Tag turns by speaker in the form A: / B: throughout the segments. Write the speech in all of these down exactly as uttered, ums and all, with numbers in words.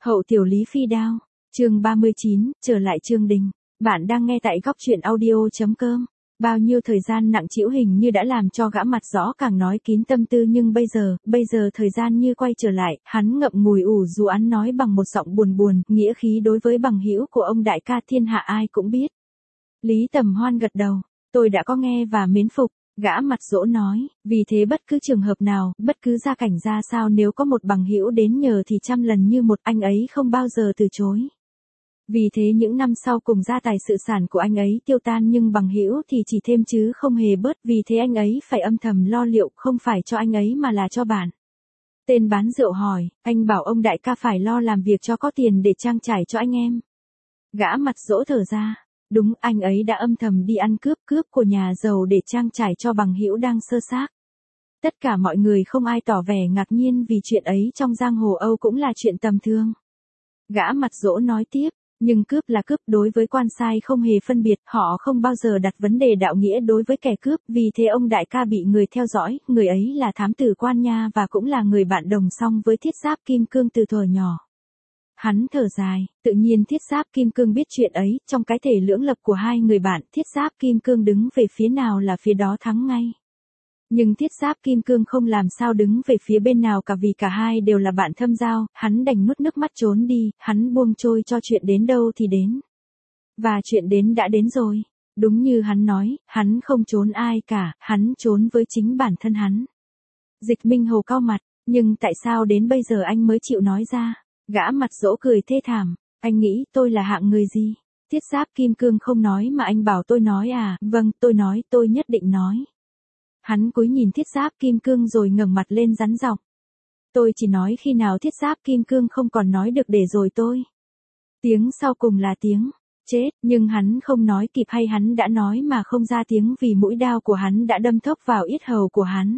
A: Hậu tiểu Lý Phi Đao, chương ba mươi chín, trở lại Trương Đình. Bạn đang nghe tại góc truyện audio.com. Bao nhiêu thời gian nặng trĩu hình như đã làm cho gã mặt rõ càng nói kín tâm tư, nhưng bây giờ, bây giờ thời gian như quay trở lại, hắn ngậm ngùi ủ rũ án nói bằng một giọng buồn buồn, nghĩa khí đối với bằng hữu của ông đại ca thiên hạ ai cũng biết. Lý Tầm Hoan gật đầu, tôi đã có nghe và mến phục. Gã mặt dỗ nói, vì thế bất cứ trường hợp nào, bất cứ gia cảnh ra sao, nếu có một bằng hữu đến nhờ thì trăm lần như một, anh ấy không bao giờ từ chối. Vì thế những năm sau cùng gia tài sự sản của anh ấy tiêu tan, nhưng bằng hữu thì chỉ thêm chứ không hề bớt, vì thế anh ấy phải âm thầm lo liệu, không phải cho anh ấy mà là cho bạn. Tên bán rượu hỏi, anh bảo ông đại ca phải lo làm việc cho có tiền để trang trải cho anh em. Gã mặt dỗ thở ra. Đúng, anh ấy đã âm thầm đi ăn cướp cướp của nhà giàu để trang trải cho bằng hữu đang sơ xác. Tất cả mọi người không ai tỏ vẻ ngạc nhiên, vì chuyện ấy trong giang hồ Âu cũng là chuyện tầm thường. Gã mặt dỗ nói tiếp, nhưng cướp là cướp, đối với quan sai không hề phân biệt, họ không bao giờ đặt vấn đề đạo nghĩa đối với kẻ cướp, vì thế ông đại ca bị người theo dõi, người ấy là thám tử Quan Nha và cũng là người bạn đồng song với Thiết Giáp Kim Cương từ thuở nhỏ. Hắn thở dài, tự nhiên Thiết Giáp Kim Cương biết chuyện ấy, trong cái thể lưỡng lập của hai người bạn, Thiết Giáp Kim Cương đứng về phía nào là phía đó thắng ngay. Nhưng Thiết Giáp Kim Cương không làm sao đứng về phía bên nào cả, vì cả hai đều là bạn thâm giao, hắn đành nuốt nước mắt trốn đi, hắn buông trôi cho chuyện đến đâu thì đến. Và chuyện đến đã đến rồi. Đúng như hắn nói, hắn không trốn ai cả, hắn trốn với chính bản thân hắn. Dịch Minh Hồ cau mặt, nhưng tại sao đến bây giờ anh mới chịu nói ra? Gã mặt dỗ cười thê thảm, anh nghĩ tôi là hạng người gì? Thiết Giáp Kim Cương không nói mà anh bảo tôi nói à? Vâng, tôi nói, tôi nhất định nói. Hắn cúi nhìn Thiết Giáp Kim Cương rồi ngẩng mặt lên rắn giọng. Tôi chỉ nói khi nào Thiết Giáp Kim Cương không còn nói được để rồi tôi. Tiếng sau cùng là tiếng chết, nhưng hắn không nói kịp hay hắn đã nói mà không ra tiếng, vì mũi đao của hắn đã đâm thốc vào yết hầu của hắn.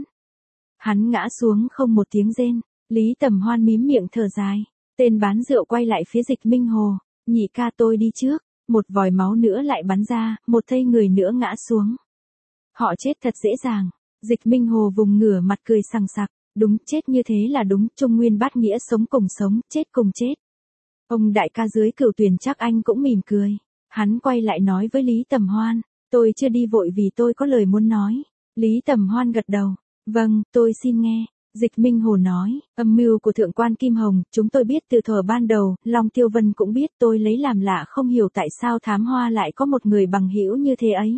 A: Hắn ngã xuống không một tiếng rên. Lý Tầm Hoan mím miệng thở dài. Tên bán rượu quay lại phía Dịch Minh Hồ, nhị ca tôi đi trước, một vòi máu nữa lại bắn ra, một thây người nữa ngã xuống. Họ chết thật dễ dàng. Dịch Minh Hồ vùng ngửa mặt cười sằng sặc, đúng, chết như thế là đúng, Trung Nguyên bát nghĩa, sống cùng sống, chết cùng chết. Ông đại ca dưới Cửu Tuyền chắc anh cũng mỉm cười. Hắn quay lại nói với Lý Tầm Hoan, tôi chưa đi vội vì tôi có lời muốn nói. Lý Tầm Hoan gật đầu, vâng, tôi xin nghe. Dịch Minh Hồ nói, âm mưu của Thượng quan Kim Hồng, chúng tôi biết từ thuở ban đầu, Long Tiêu Vân cũng biết, tôi lấy làm lạ không hiểu tại sao Thám Hoa lại có một người bằng hữu như thế ấy.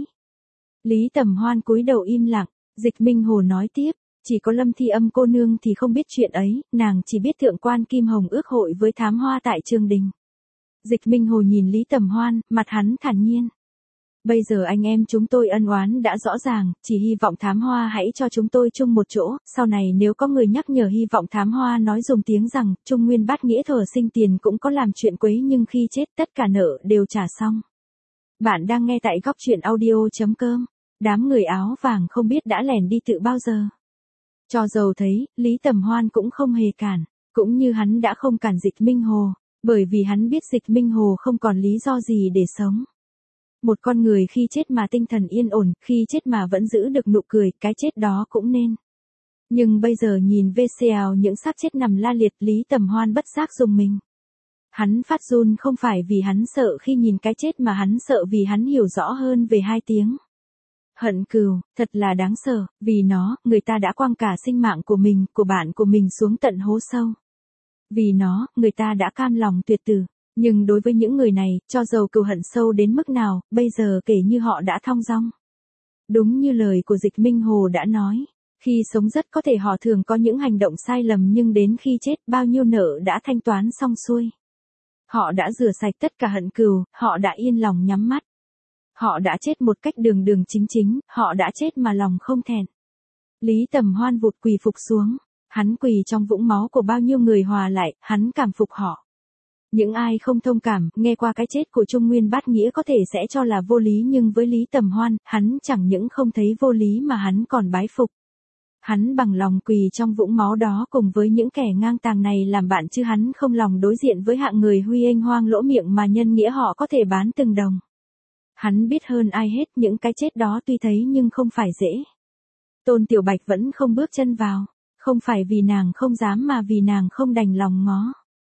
A: Lý Tầm Hoan cúi đầu im lặng, Dịch Minh Hồ nói tiếp, chỉ có Lâm Thi Âm cô nương thì không biết chuyện ấy, nàng chỉ biết Thượng quan Kim Hồng ước hội với Thám Hoa tại Trương Đình. Dịch Minh Hồ nhìn Lý Tầm Hoan, mặt hắn thản nhiên. Bây giờ anh em chúng tôi ân oán đã rõ ràng, chỉ hy vọng Thám Hoa hãy cho chúng tôi chung một chỗ, sau này nếu có người nhắc nhở hy vọng Thám Hoa nói dùng tiếng rằng, Trung Nguyên bát nghĩa thuở sinh tiền cũng có làm chuyện quấy, nhưng khi chết tất cả nợ đều trả xong. Bạn đang nghe tại góc truyện audio.com, đám người áo vàng không biết đã lẻn đi từ bao giờ. Cho dầu thấy, Lý Tầm Hoan cũng không hề cản, cũng như hắn đã không cản Dịch Minh Hồ, bởi vì hắn biết Dịch Minh Hồ không còn lý do gì để sống. Một con người khi chết mà tinh thần yên ổn, khi chết mà vẫn giữ được nụ cười, cái chết đó cũng nên. Nhưng bây giờ nhìn vê xê ào những xác chết nằm la liệt, Lý Tầm Hoan bất giác rùng mình. Hắn phát run không phải vì hắn sợ khi nhìn cái chết mà hắn sợ vì hắn hiểu rõ hơn về hai tiếng. Hận cừu, thật là đáng sợ, vì nó, người ta đã quăng cả sinh mạng của mình, của bạn của mình xuống tận hố sâu. Vì nó, người ta đã cam lòng tuyệt tử. Nhưng đối với những người này, cho dầu cừu hận sâu đến mức nào, bây giờ kể như họ đã thong dong. Đúng như lời của Dịch Minh Hồ đã nói, khi sống rất có thể họ thường có những hành động sai lầm, nhưng đến khi chết bao nhiêu nợ đã thanh toán xong xuôi. Họ đã rửa sạch tất cả hận cừu, họ đã yên lòng nhắm mắt. Họ đã chết một cách đường đường chính chính, họ đã chết mà lòng không thẹn. Lý Tầm Hoan vụt quỳ phục xuống, hắn quỳ trong vũng máu của bao nhiêu người hòa lại, hắn cảm phục họ. Những ai không thông cảm, nghe qua cái chết của Trung Nguyên bát nghĩa có thể sẽ cho là vô lý, nhưng với Lý Tầm Hoan, hắn chẳng những không thấy vô lý mà hắn còn bái phục. Hắn bằng lòng quỳ trong vũng máu đó cùng với những kẻ ngang tàng này làm bạn, chứ hắn không lòng đối diện với hạng người huy anh hoang lỗ miệng mà nhân nghĩa họ có thể bán từng đồng. Hắn biết hơn ai hết những cái chết đó tuy thấy nhưng không phải dễ. Tôn Tiểu Bạch vẫn không bước chân vào, không phải vì nàng không dám mà vì nàng không đành lòng ngó.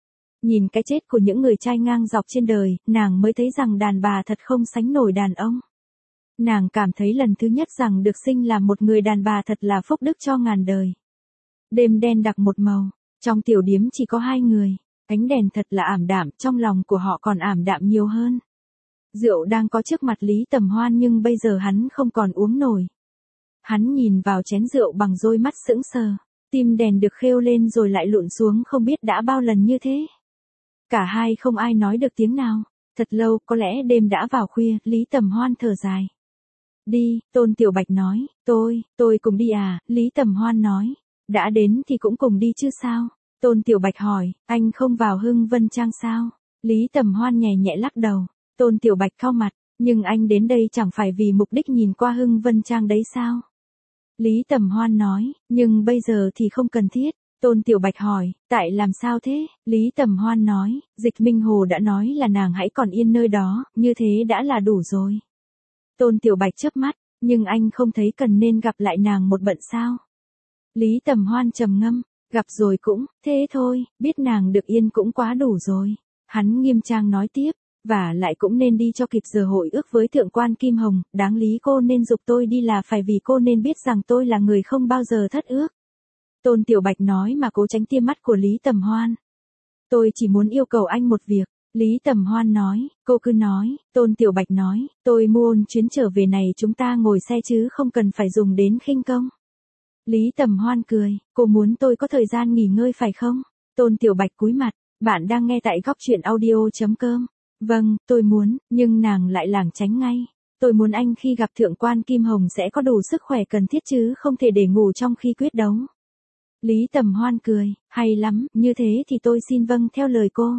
A: Nhìn cái chết của những người trai ngang dọc trên đời, nàng mới thấy rằng đàn bà thật không sánh nổi đàn ông. Nàng cảm thấy lần thứ nhất rằng được sinh là một người đàn bà thật là phúc đức cho ngàn đời. Đêm đen đặc một màu, trong tiểu điếm chỉ có hai người, ánh đèn thật là ảm đạm, trong lòng của họ còn ảm đạm nhiều hơn. Rượu đang có trước mặt Lý Tầm Hoan nhưng bây giờ hắn không còn uống nổi. Hắn nhìn vào chén rượu bằng đôi mắt sững sờ, tim đèn được khêu lên rồi lại lụn xuống không biết đã bao lần như thế. Cả hai không ai nói được tiếng nào, thật lâu, có lẽ đêm đã vào khuya, Lý Tầm Hoan thở dài. Đi, Tôn Tiểu Bạch nói, tôi, tôi cùng đi à, Lý Tầm Hoan nói, đã đến thì cũng cùng đi chứ sao. Tôn Tiểu Bạch hỏi, anh không vào Hưng Vân Trang sao? Lý Tầm Hoan nhẹ nhẹ lắc đầu. Tôn Tiểu Bạch cau mặt, nhưng anh đến đây chẳng phải vì mục đích nhìn qua Hưng Vân Trang đấy sao? Lý Tầm Hoan nói, nhưng bây giờ thì không cần thiết. Tôn Tiểu Bạch hỏi, tại làm sao thế? Lý Tầm Hoan nói, Dịch Minh Hồ đã nói là nàng hãy còn yên nơi đó, như thế đã là đủ rồi. Tôn Tiểu Bạch chớp mắt, nhưng anh không thấy cần nên gặp lại nàng một bận sao? Lý Tầm Hoan trầm ngâm, gặp rồi cũng, thế thôi, biết nàng được yên cũng quá đủ rồi. Hắn nghiêm trang nói tiếp, và lại cũng nên đi cho kịp giờ hội ước với thượng quan Kim Hồng, đáng lý cô nên giục tôi đi là phải vì cô nên biết rằng tôi là người không bao giờ thất ước. Tôn Tiểu Bạch nói mà cố tránh tia mắt của Lý Tầm Hoan. Tôi chỉ muốn yêu cầu anh một việc. Lý Tầm Hoan nói, cô cứ nói. Tôn Tiểu Bạch nói, tôi mua chuyến trở về này chúng ta ngồi xe chứ không cần phải dùng đến khinh công. Lý Tầm Hoan cười, cô muốn tôi có thời gian nghỉ ngơi phải không? Tôn Tiểu Bạch cúi mặt, bạn đang nghe tại góc truyện audio.com. Vâng, tôi muốn, nhưng nàng lại lảng tránh ngay. Tôi muốn anh khi gặp thượng quan Kim Hồng sẽ có đủ sức khỏe cần thiết chứ không thể để ngủ trong khi quyết đấu. Lý Tầm Hoan cười, hay lắm, như thế thì tôi xin vâng theo lời cô.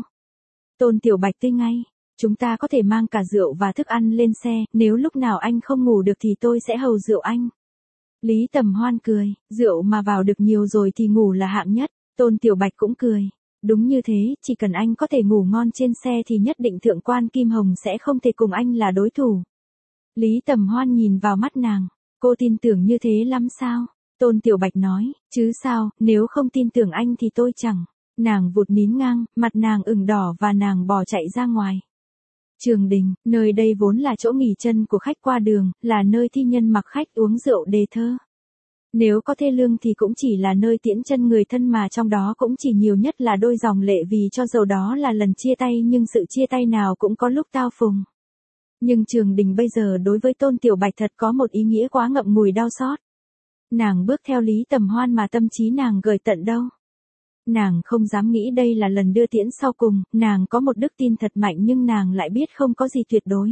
A: Tôn Tiểu Bạch tươi ngay, chúng ta có thể mang cả rượu và thức ăn lên xe, nếu lúc nào anh không ngủ được thì tôi sẽ hầu rượu anh. Lý Tầm Hoan cười, rượu mà vào được nhiều rồi thì ngủ là hạng nhất. Tôn Tiểu Bạch cũng cười. Đúng như thế, chỉ cần anh có thể ngủ ngon trên xe thì nhất định thượng quan Kim Hồng sẽ không thể cùng anh là đối thủ. Lý Tầm Hoan nhìn vào mắt nàng, cô tin tưởng như thế lắm sao? Tôn Tiểu Bạch nói, chứ sao, nếu không tin tưởng anh thì tôi chẳng. Nàng vụt nín ngang, mặt nàng ửng đỏ và nàng bỏ chạy ra ngoài. Trường Đình, nơi đây vốn là chỗ nghỉ chân của khách qua đường, là nơi thi nhân mặc khách uống rượu đề thơ. Nếu có thê lương thì cũng chỉ là nơi tiễn chân người thân mà trong đó cũng chỉ nhiều nhất là đôi dòng lệ vì cho dầu đó là lần chia tay nhưng sự chia tay nào cũng có lúc tao phùng. Nhưng Trường Đình bây giờ đối với Tôn Tiểu Bạch thật có một ý nghĩa quá ngậm ngùi đau xót. Nàng bước theo Lý Tầm Hoan mà tâm trí nàng gửi tận đâu. Nàng không dám nghĩ đây là lần đưa tiễn sau cùng, nàng có một đức tin thật mạnh nhưng nàng lại biết không có gì tuyệt đối.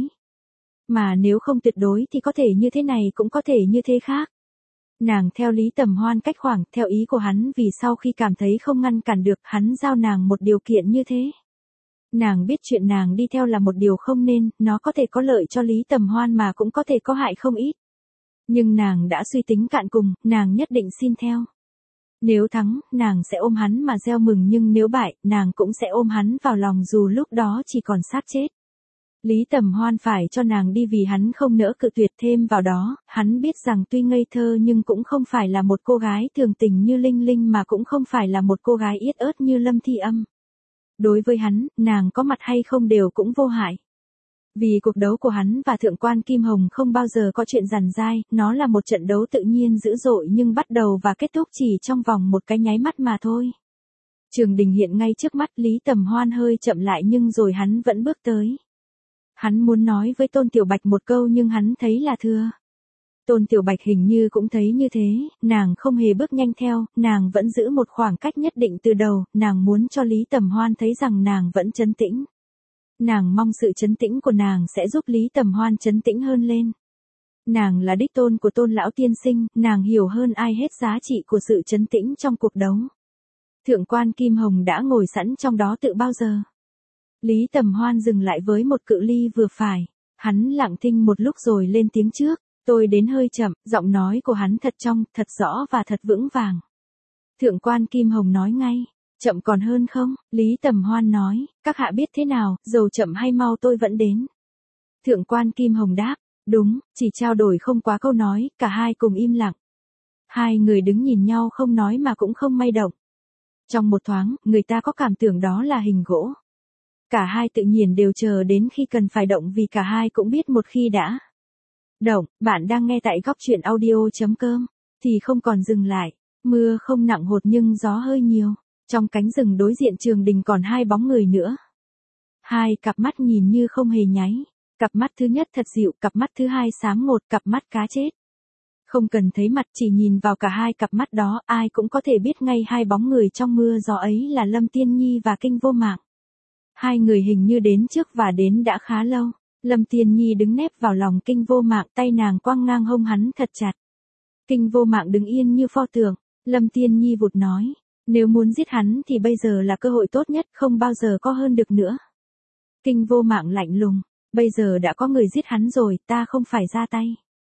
A: Mà nếu không tuyệt đối thì có thể như thế này cũng có thể như thế khác. Nàng theo Lý Tầm Hoan cách khoảng, theo ý của hắn vì sau khi cảm thấy không ngăn cản được, hắn giao nàng một điều kiện như thế. Nàng biết chuyện nàng đi theo là một điều không nên, nó có thể có lợi cho Lý Tầm Hoan mà cũng có thể có hại không ít. Nhưng nàng đã suy tính cạn cùng, nàng nhất định xin theo. Nếu thắng, nàng sẽ ôm hắn mà reo mừng nhưng nếu bại, nàng cũng sẽ ôm hắn vào lòng dù lúc đó chỉ còn xác chết. Lý Tầm Hoan phải cho nàng đi vì hắn không nỡ cự tuyệt, thêm vào đó, hắn biết rằng tuy ngây thơ nhưng cũng không phải là một cô gái thường tình như Linh Linh mà cũng không phải là một cô gái yết ớt như Lâm Thi Âm. Đối với hắn, nàng có mặt hay không đều cũng vô hại. Vì cuộc đấu của hắn và thượng quan Kim Hồng không bao giờ có chuyện giằng dai, nó là một trận đấu tự nhiên dữ dội nhưng bắt đầu và kết thúc chỉ trong vòng một cái nháy mắt mà thôi. Trường Đình hiện ngay trước mắt, Lý Tầm Hoan hơi chậm lại nhưng rồi hắn vẫn bước tới. Hắn muốn nói với Tôn Tiểu Bạch một câu nhưng hắn thấy là thừa. Tôn Tiểu Bạch hình như cũng thấy như thế, nàng không hề bước nhanh theo, nàng vẫn giữ một khoảng cách nhất định từ đầu, nàng muốn cho Lý Tầm Hoan thấy rằng nàng vẫn trấn tĩnh. Nàng mong sự trấn tĩnh của nàng sẽ giúp Lý Tầm Hoan trấn tĩnh hơn lên. Nàng là đích tôn của Tôn lão tiên sinh, nàng hiểu hơn ai hết giá trị của sự trấn tĩnh trong cuộc đấu. Thượng quan Kim Hồng đã ngồi sẵn trong đó tự bao giờ. Lý Tầm Hoan dừng lại với một cự ly vừa phải. Hắn lặng thinh một lúc rồi lên tiếng trước. Tôi đến hơi chậm, giọng nói của hắn thật trong, thật rõ và thật vững vàng. Thượng quan Kim Hồng nói ngay. Chậm còn hơn không? Lý Tầm Hoan nói. Các hạ biết thế nào, dầu chậm hay mau tôi vẫn đến. Thượng quan Kim Hồng đáp. Đúng, chỉ trao đổi không quá câu nói, cả hai cùng im lặng. Hai người đứng nhìn nhau không nói mà cũng không may động. Trong một thoáng, người ta có cảm tưởng đó là hình gỗ. Cả hai tự nhiên đều chờ đến khi cần phải động vì cả hai cũng biết một khi đã động, bạn đang nghe tại góc chuyện audio.com, thì không còn dừng lại. Mưa không nặng hột nhưng gió hơi nhiều. Trong cánh rừng đối diện trường đình còn hai bóng người nữa. Hai cặp mắt nhìn như không hề nháy. Cặp mắt thứ nhất thật dịu, cặp mắt thứ hai xám ngột, cặp mắt cá chết. Không cần thấy mặt, chỉ nhìn vào cả hai cặp mắt đó, ai cũng có thể biết ngay hai bóng người trong mưa gió ấy là Lâm Tiên Nhi và Kinh Vô Mạng. Hai người hình như đến trước và đến đã khá lâu. Lâm Tiên Nhi đứng nép vào lòng Kinh Vô Mạng, tay nàng quăng ngang hông hắn thật chặt. Kinh Vô Mạng đứng yên như pho tượng. Lâm Tiên Nhi vụt nói, nếu muốn giết hắn thì bây giờ là cơ hội tốt nhất, không bao giờ có hơn được nữa. Kinh Vô Mạng lạnh lùng, bây giờ đã có người giết hắn rồi, ta không phải ra tay.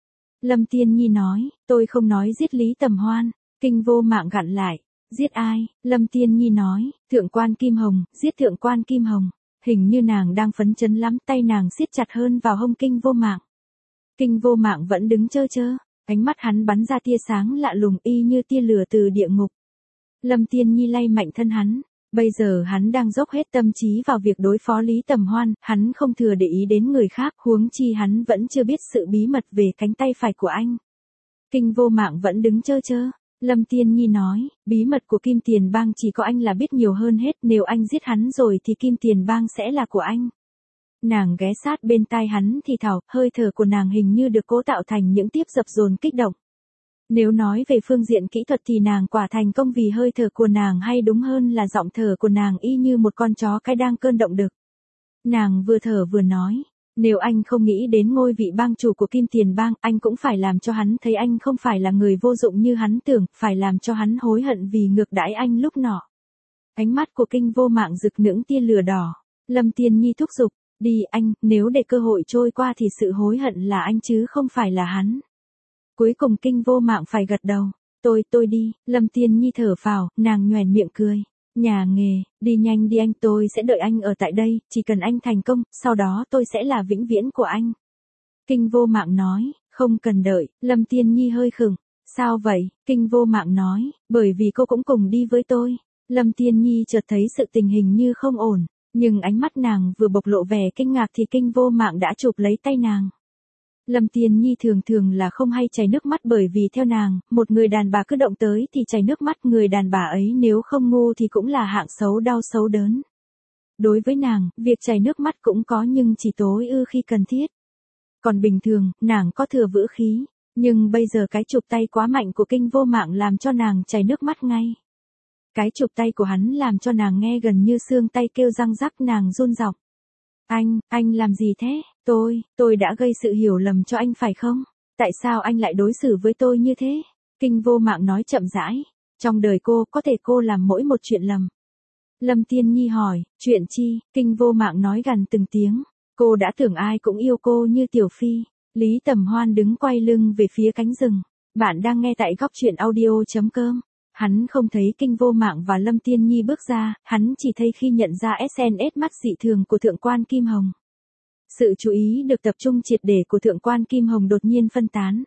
A: Lâm Tiên Nhi nói, tôi không nói giết Lý Tầm Hoan. Kinh Vô Mạng gặn lại, giết ai? Lâm Tiên Nhi nói, Thượng quan Kim Hồng, giết Thượng quan Kim Hồng. Hình như nàng đang phấn chấn lắm, tay nàng siết chặt hơn vào hông Kinh Vô Mạng. Kinh Vô Mạng vẫn đứng chơ chơ, ánh mắt hắn bắn ra tia sáng lạ lùng y như tia lửa từ địa ngục. Lâm Tiên Nhi lay mạnh thân hắn, bây giờ hắn đang dốc hết tâm trí vào việc đối phó Lý Tầm Hoan, hắn không thừa để ý đến người khác, huống chi hắn vẫn chưa biết sự bí mật về cánh tay phải của anh. Kinh Vô Mạng vẫn đứng chơ chơ. Lâm Tiên Nhi nói, bí mật của Kim Tiền Bang chỉ có anh là biết nhiều hơn hết, nếu anh giết hắn rồi thì Kim Tiền Bang sẽ là của anh. Nàng ghé sát bên tai hắn thì thào, hơi thở của nàng hình như được cố tạo thành những tiếp dập dồn kích động. Nếu nói về phương diện kỹ thuật thì nàng quả thành công vì hơi thở của nàng, hay đúng hơn là giọng thở của nàng y như một con chó cái đang cơn động đực. Nàng vừa thở vừa nói, nếu anh không nghĩ đến ngôi vị bang chủ của Kim Tiền Bang, anh cũng phải làm cho hắn thấy anh không phải là người vô dụng như hắn tưởng, phải làm cho hắn hối hận vì ngược đãi anh lúc nọ. Ánh mắt của Kinh Vô Mạng rực những tia lửa đỏ. Lâm Tiên Nhi thúc giục, đi anh, nếu để cơ hội trôi qua thì sự hối hận là anh chứ không phải là hắn. Cuối cùng Kinh Vô Mạng phải gật đầu, tôi, tôi đi. Lâm Tiên Nhi thở phào, nàng nhoẻn miệng cười. Nhà nghề, đi nhanh đi anh, tôi sẽ đợi anh ở tại đây, chỉ cần anh thành công, sau đó tôi sẽ là vĩnh viễn của anh. Kinh Vô Mạng nói, không cần đợi. Lâm Tiên Nhi hơi khựng, sao vậy? Kinh Vô Mạng nói, bởi vì cô cũng cùng đi với tôi. Lâm Tiên Nhi chợt thấy sự tình hình như không ổn, nhưng ánh mắt nàng vừa bộc lộ vẻ kinh ngạc thì Kinh Vô Mạng đã chụp lấy tay nàng. Lâm Tiên Nhi thường thường là không hay chảy nước mắt, bởi vì theo nàng, một người đàn bà cứ động tới thì chảy nước mắt, người đàn bà ấy nếu không ngu thì cũng là hạng xấu đau xấu đớn. Đối với nàng, việc chảy nước mắt cũng có nhưng chỉ tối ưu khi cần thiết. Còn bình thường, nàng có thừa vữ khí, nhưng bây giờ cái chụp tay quá mạnh của Kinh Vô Mạng làm cho nàng chảy nước mắt ngay. Cái chụp tay của hắn làm cho nàng nghe gần như xương tay kêu răng rắc, nàng run giọng. Anh, anh làm gì thế? Tôi, tôi đã gây sự hiểu lầm cho anh phải không? Tại sao anh lại đối xử với tôi như thế? Kinh Vô Mạng nói chậm rãi. Trong đời cô, có thể cô làm mỗi một chuyện lầm. Lâm Tiên Nhi hỏi, chuyện chi? Kinh Vô Mạng nói gằn từng tiếng. Cô đã tưởng ai cũng yêu cô như Tiểu Phi. Lý Tầm Hoan đứng quay lưng về phía cánh rừng. Bạn đang nghe tại góc chuyện audio.com. Hắn không thấy Kinh Vô Mạng và Lâm Tiên Nhi bước ra, hắn chỉ thấy khi nhận ra ét en ét mắt dị thường của Thượng quan Kim Hồng. Sự chú ý được tập trung triệt để của Thượng quan Kim Hồng đột nhiên phân tán.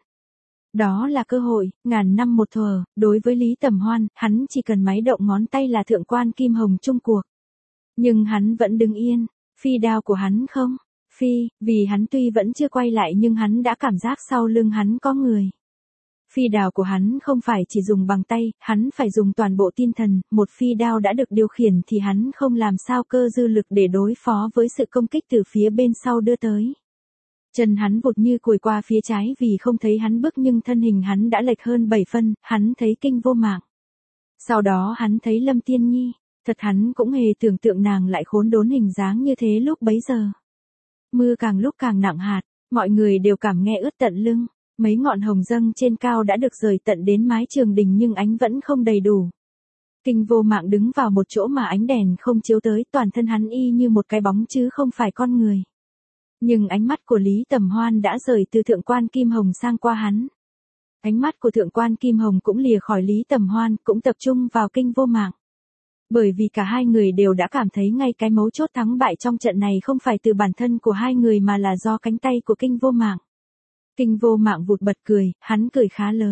A: Đó là cơ hội, ngàn năm một thuở, đối với Lý Tầm Hoan, hắn chỉ cần máy động ngón tay là Thượng quan Kim Hồng chung cuộc. Nhưng hắn vẫn đứng yên, phi đao của hắn không, phi, vì hắn tuy vẫn chưa quay lại nhưng hắn đã cảm giác sau lưng hắn có người. Phi đao của hắn không phải chỉ dùng bằng tay, hắn phải dùng toàn bộ tinh thần, một phi đao đã được điều khiển thì hắn không làm sao cơ dư lực để đối phó với sự công kích từ phía bên sau đưa tới. Chân hắn vụt như cùi qua phía trái vì không thấy hắn bước nhưng thân hình hắn đã lệch hơn bảy phân, hắn thấy Kinh Vô Mạng. Sau đó hắn thấy Lâm Tiên Nhi, thật hắn cũng hề tưởng tượng nàng lại khốn đốn hình dáng như thế lúc bấy giờ. Mưa càng lúc càng nặng hạt, mọi người đều cảm nghe ướt tận lưng. Mấy ngọn hồng dâng trên cao đã được rời tận đến mái trường đình nhưng ánh vẫn không đầy đủ. Kinh Vô Mạng đứng vào một chỗ mà ánh đèn không chiếu tới, toàn thân hắn y như một cái bóng chứ không phải con người. Nhưng ánh mắt của Lý Tầm Hoan đã rời từ Thượng quan Kim Hồng sang qua hắn. Ánh mắt của Thượng quan Kim Hồng cũng lìa khỏi Lý Tầm Hoan, cũng tập trung vào Kinh Vô Mạng. Bởi vì cả hai người đều đã cảm thấy ngay cái mấu chốt thắng bại trong trận này không phải từ bản thân của hai người mà là do cánh tay của Kinh Vô Mạng. Kinh Vô Mạng vụt bật cười, hắn cười khá lớn.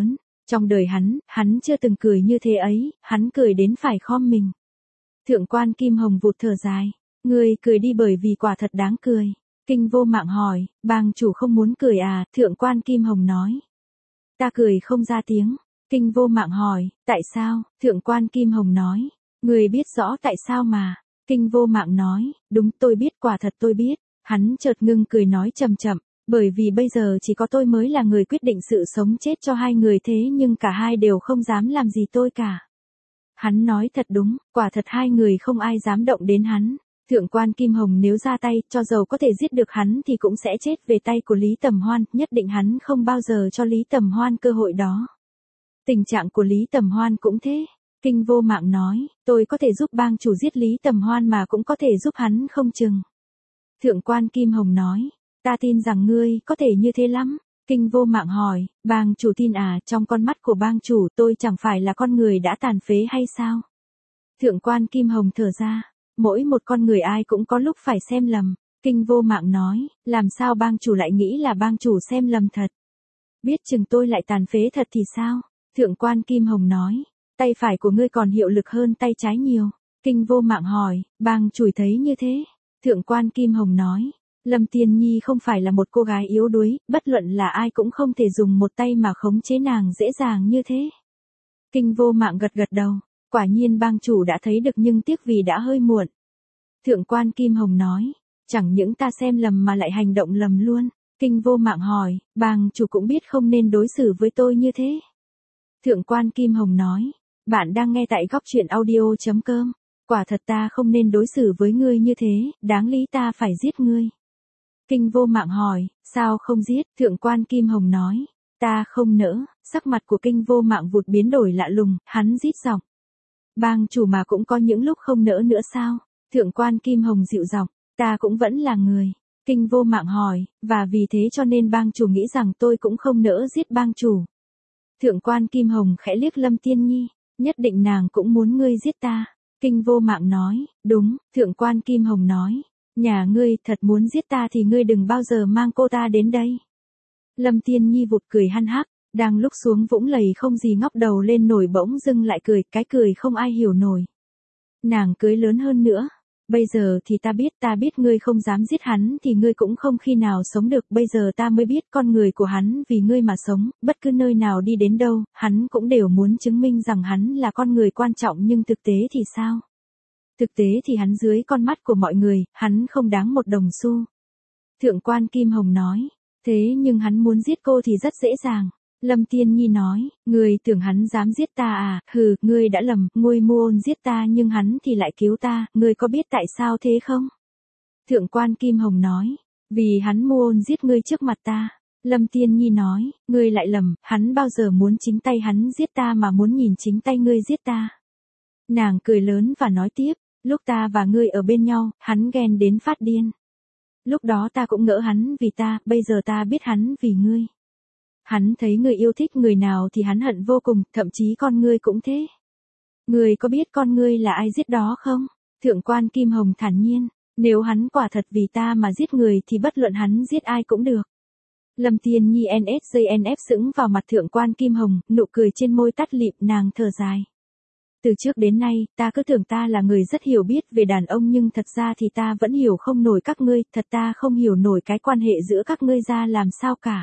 A: Trong đời hắn, hắn chưa từng cười như thế ấy, hắn cười đến phải khom mình. Thượng quan Kim Hồng vụt thở dài. Ngươi cười đi bởi vì quả thật đáng cười. Kinh Vô Mạng hỏi, bang chủ không muốn cười à, thượng quan Kim Hồng nói. Ta cười không ra tiếng. Kinh Vô Mạng hỏi, tại sao, thượng quan Kim Hồng nói. Ngươi biết rõ tại sao mà. Kinh Vô Mạng nói, đúng tôi biết quả thật tôi biết. Hắn chợt ngưng cười nói chậm chậm, bởi vì bây giờ chỉ có tôi mới là người quyết định sự sống chết cho hai người thế nhưng cả hai đều không dám làm gì tôi cả. Hắn nói thật đúng, quả thật hai người không ai dám động đến hắn. Thượng quan Kim Hồng nếu ra tay, cho dầu có thể giết được hắn thì cũng sẽ chết về tay của Lý Tầm Hoan, nhất định hắn không bao giờ cho Lý Tầm Hoan cơ hội đó. Tình trạng của Lý Tầm Hoan cũng thế. Kinh Vô Mạng nói, tôi có thể giúp bang chủ giết Lý Tầm Hoan mà cũng có thể giúp hắn không chừng. Thượng quan Kim Hồng nói, ta tin rằng ngươi có thể như thế lắm. Kinh Vô Mạng hỏi, bang chủ tin à, trong con mắt của bang chủ tôi chẳng phải là con người đã tàn phế hay sao? Thượng quan Kim Hồng thở ra, mỗi một con người ai cũng có lúc phải xem lầm. Kinh Vô Mạng nói, làm sao bang chủ lại nghĩ là bang chủ xem lầm thật? Biết chừng tôi lại tàn phế thật thì sao? Thượng quan Kim Hồng nói, tay phải của ngươi còn hiệu lực hơn tay trái nhiều. Kinh Vô Mạng hỏi, bang chủ thấy như thế? Thượng quan Kim Hồng nói, Lâm Tiên Nhi không phải là một cô gái yếu đuối, bất luận là ai cũng không thể dùng một tay mà khống chế nàng dễ dàng như thế. Kinh Vô Mạng gật gật đầu, quả nhiên bang chủ đã thấy được nhưng tiếc vì đã hơi muộn. Thượng quan Kim Hồng nói, chẳng những ta xem lầm mà lại hành động lầm luôn. Kinh Vô Mạng hỏi, bang chủ cũng biết không nên đối xử với tôi như thế. Thượng quan Kim Hồng nói, bạn đang nghe tại góc truyện audio chấm com. Quả thật ta không nên đối xử với ngươi như thế, đáng lý ta phải giết ngươi. Kinh Vô Mạng hỏi, sao không giết? Thượng quan Kim Hồng nói, ta không nỡ. Sắc mặt của Kinh Vô Mạng vụt biến đổi lạ lùng, hắn rít giọng. Bang chủ mà cũng có những lúc không nỡ nữa sao? Thượng quan Kim Hồng dịu giọng, ta cũng vẫn là người. Kinh Vô Mạng hỏi, và vì thế cho nên bang chủ nghĩ rằng tôi cũng không nỡ giết bang chủ. Thượng quan Kim Hồng khẽ liếc Lâm Tiên Nhi, nhất định nàng cũng muốn ngươi giết ta. Kinh Vô Mạng nói, đúng. Thượng quan Kim Hồng nói, nhà ngươi thật muốn giết ta thì ngươi đừng bao giờ mang cô ta đến đây. Lâm Tiên Nhi vụt cười hăn hắc, đang lúc xuống vũng lầy không gì ngóc đầu lên nổi bỗng dưng lại cười, cái cười không ai hiểu nổi. Nàng cười lớn hơn nữa, bây giờ thì ta biết ta biết ngươi không dám giết hắn thì ngươi cũng không khi nào sống được, bây giờ ta mới biết con người của hắn vì ngươi mà sống, bất cứ nơi nào đi đến đâu, hắn cũng đều muốn chứng minh rằng hắn là con người quan trọng nhưng thực tế thì sao? Thực tế thì hắn dưới con mắt của mọi người, hắn không đáng một đồng xu. Thượng quan Kim Hồng nói, thế nhưng hắn muốn giết cô thì rất dễ dàng. Lâm Tiên Nhi nói, ngươi tưởng hắn dám giết ta à, hừ, ngươi đã lầm, Ngôi Mu Ôn giết ta nhưng hắn thì lại cứu ta, ngươi có biết tại sao thế không? Thượng quan Kim Hồng nói, vì hắn Mu Ôn giết ngươi trước mặt ta. Lâm Tiên Nhi nói, ngươi lại lầm, hắn bao giờ muốn chính tay hắn giết ta mà muốn nhìn chính tay ngươi giết ta. Nàng cười lớn và nói tiếp, lúc ta và ngươi ở bên nhau, hắn ghen đến phát điên. Lúc đó ta cũng ngỡ hắn vì ta, bây giờ ta biết hắn vì ngươi. Hắn thấy người yêu thích người nào thì hắn hận vô cùng, thậm chí con ngươi cũng thế. Ngươi có biết con ngươi là ai giết đó không? Thượng quan Kim Hồng thản nhiên, nếu hắn quả thật vì ta mà giết người thì bất luận hắn giết ai cũng được. Lâm Tiên Nhi en ét gi en ép sững vào mặt thượng quan Kim Hồng, nụ cười trên môi tắt lịm, nàng thở dài. Từ trước đến nay, ta cứ tưởng ta là người rất hiểu biết về đàn ông nhưng thật ra thì ta vẫn hiểu không nổi các ngươi, thật ta không hiểu nổi cái quan hệ giữa các ngươi ra làm sao cả.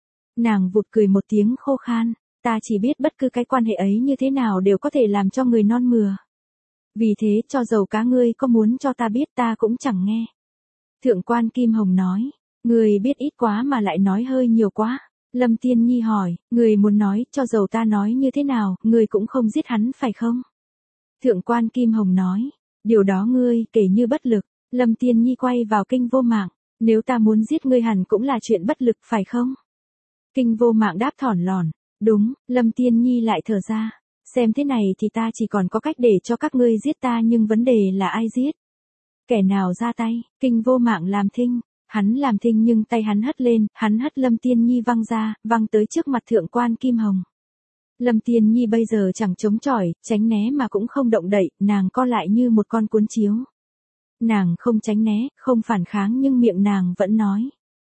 A: Nàng vụt cười một tiếng khô khan, ta chỉ biết bất cứ cái quan hệ ấy như thế nào đều có thể làm cho người non mừa. Vì thế cho dầu cá ngươi có muốn cho ta biết ta cũng chẳng nghe. Thượng quan Kim Hồng nói, ngươi biết ít quá mà lại nói hơi nhiều quá. Lâm Tiên Nhi hỏi, ngươi muốn nói cho dầu ta nói như thế nào, ngươi cũng không giết hắn phải không? Thượng quan Kim Hồng nói, điều đó ngươi kể như bất lực. Lâm Tiên Nhi quay vào Kinh Vô Mạng, nếu ta muốn giết ngươi hẳn cũng là chuyện bất lực phải không? Kinh Vô Mạng đáp thỏn lòn, đúng. Lâm Tiên Nhi lại thở ra, xem thế này thì ta chỉ còn có cách để cho các ngươi giết ta nhưng vấn đề là ai giết? Kẻ nào ra tay? Kinh Vô Mạng làm thinh, hắn làm thinh nhưng tay hắn hất lên, hắn hất Lâm Tiên Nhi văng ra, văng tới trước mặt thượng quan Kim Hồng. Lâm Tiên Nhi bây giờ chẳng chống chọi, tránh né mà cũng không động đậy, nàng co lại như một con cuốn chiếu. Nàng không tránh né, không phản kháng nhưng miệng nàng vẫn nói.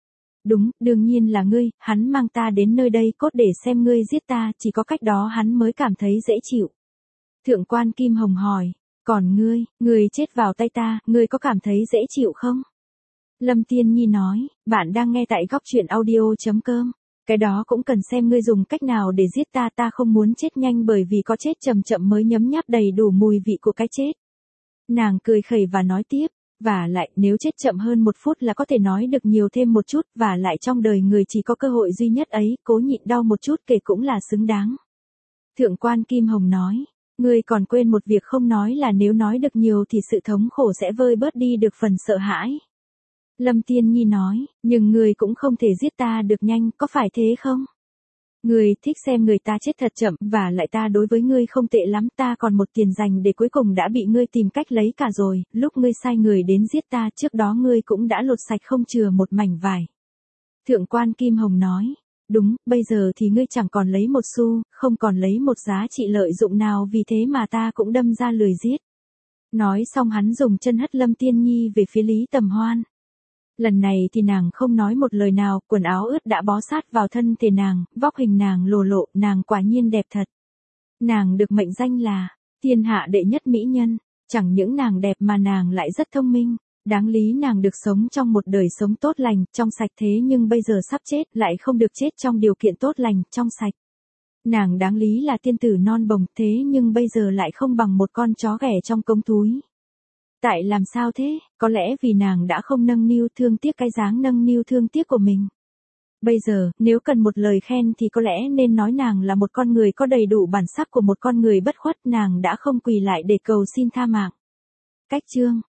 A: Đúng, đương nhiên là ngươi, hắn mang ta đến nơi đây cốt để xem ngươi giết ta, chỉ có cách đó hắn mới cảm thấy dễ chịu. Thượng quan Kim Hồng hỏi, còn ngươi, ngươi chết vào tay ta, ngươi có cảm thấy dễ chịu không? Lâm Tiên Nhi nói, bạn đang nghe tại góc chuyện audio.com. Cái đó cũng cần xem ngươi dùng cách nào để giết ta, ta không muốn chết nhanh bởi vì có chết chậm chậm mới nhấm nháp đầy đủ mùi vị của cái chết. Nàng cười khẩy và nói tiếp, và lại nếu chết chậm hơn một phút là có thể nói được nhiều thêm một chút, và lại trong đời người chỉ có cơ hội duy nhất ấy, cố nhịn đau một chút kể cũng là xứng đáng. Thượng quan Kim Hồng nói, ngươi còn quên một việc không nói là nếu nói được nhiều thì sự thống khổ sẽ vơi bớt đi được phần sợ hãi. Lâm Tiên Nhi nói, nhưng ngươi cũng không thể giết ta được nhanh, có phải thế không? Ngươi thích xem người ta chết thật chậm, và lại ta đối với ngươi không tệ lắm, ta còn một tiền dành để cuối cùng đã bị ngươi tìm cách lấy cả rồi, lúc ngươi sai người đến giết ta trước đó ngươi cũng đã lột sạch không chừa một mảnh vải. Thượng quan Kim Hồng nói, đúng, bây giờ thì ngươi chẳng còn lấy một xu, không còn lấy một giá trị lợi dụng nào vì thế mà ta cũng đâm ra lười giết. Nói xong hắn dùng chân hất Lâm Tiên Nhi về phía Lý Tầm Hoan. Lần này thì nàng không nói một lời nào, quần áo ướt đã bó sát vào thân thể nàng, vóc hình nàng lồ lộ, nàng quả nhiên đẹp thật. Nàng được mệnh danh là thiên hạ đệ nhất mỹ nhân, chẳng những nàng đẹp mà nàng lại rất thông minh, đáng lý nàng được sống trong một đời sống tốt lành, trong sạch thế nhưng bây giờ sắp chết lại không được chết trong điều kiện tốt lành, trong sạch. Nàng đáng lý là tiên tử non bồng thế nhưng bây giờ lại không bằng một con chó ghẻ trong cống túi. Tại làm sao thế, có lẽ vì nàng đã không nâng niu thương tiếc cái dáng nâng niu thương tiếc của mình. Bây giờ, nếu cần một lời khen thì có lẽ nên nói nàng là một con người có đầy đủ bản sắc của một con người bất khuất, nàng đã không quỳ lại để cầu xin tha mạng. Cách chương